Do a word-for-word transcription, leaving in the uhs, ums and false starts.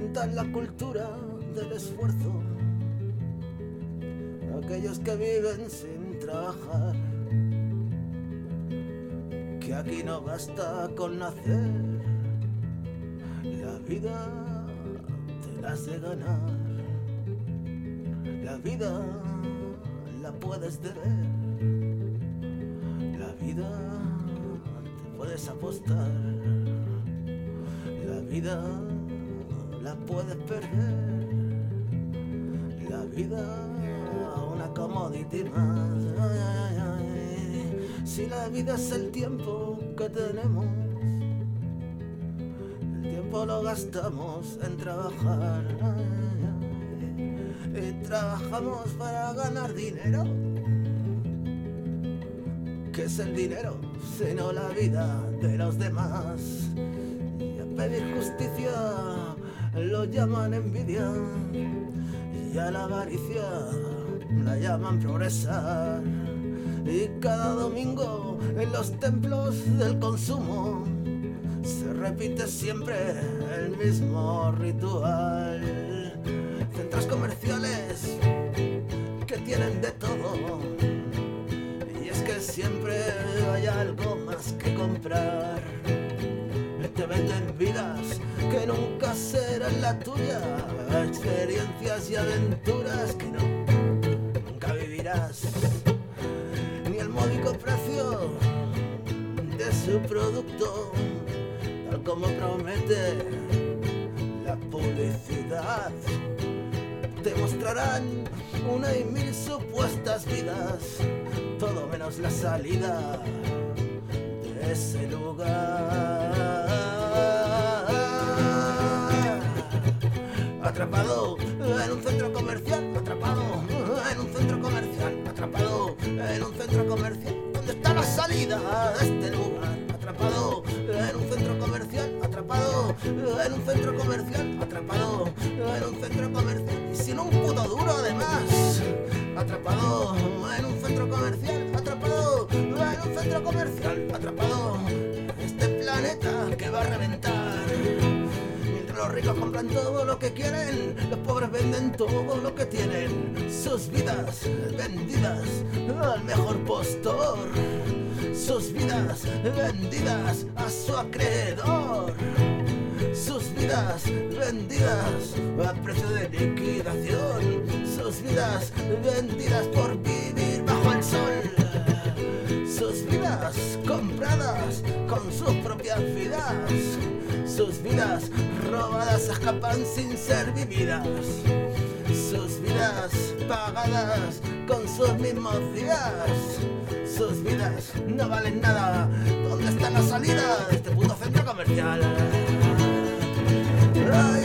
fomentan la cultura del esfuerzo, aquellos que viven sin trabajar, que aquí no basta con nacer, la vida te la has de ganar, la vida la puedes deber, la vida te puedes apostar, la vida la puedes perder, la vida una commodity más. Ay, ay, ay. Si la vida es el tiempo que tenemos, el tiempo lo gastamos en trabajar, ay, ay. Y trabajamos para ganar dinero. ¿Qué es el dinero sino la vida de los demás? Y a pedir justicia lo llaman envidia, y a la avaricia la llaman progresar. Y cada domingo en los templos del consumo se repite siempre el mismo ritual. Centros comerciales que tienen de todo, y es que siempre hay algo más que comprar. Te venden vidas que nunca serán la tuya, experiencias y aventuras que no, nunca vivirás, ni el módico precio de su producto, tal como promete la publicidad. Te mostrarán una y mil supuestas vidas, todo menos la salida de ese lugar. Atrapado en un centro comercial, atrapado en un centro comercial, atrapado en un centro comercial. ¿Dónde está la salida de este lugar? Atrapado en un centro comercial, atrapado en un centro comercial, atrapado en un centro comercial. Y sin un puto duro además. Atrapado en un centro comercial, atrapado en un centro comercial, atrapado en este planeta que va a reventar. Los ricos compran todo lo que quieren, los pobres venden todo lo que tienen. Sus vidas vendidas al mejor postor, sus vidas vendidas a su acreedor, sus vidas vendidas a precio de liquidación, sus vidas vendidas por vivir bajo el sol, sus vidas compradas con sus propias vidas. Sus vidas robadas escapan sin ser vividas. Sus vidas pagadas con sus mismos días. Sus vidas no valen nada. ¿Dónde está la salida de este puto centro comercial? Ay,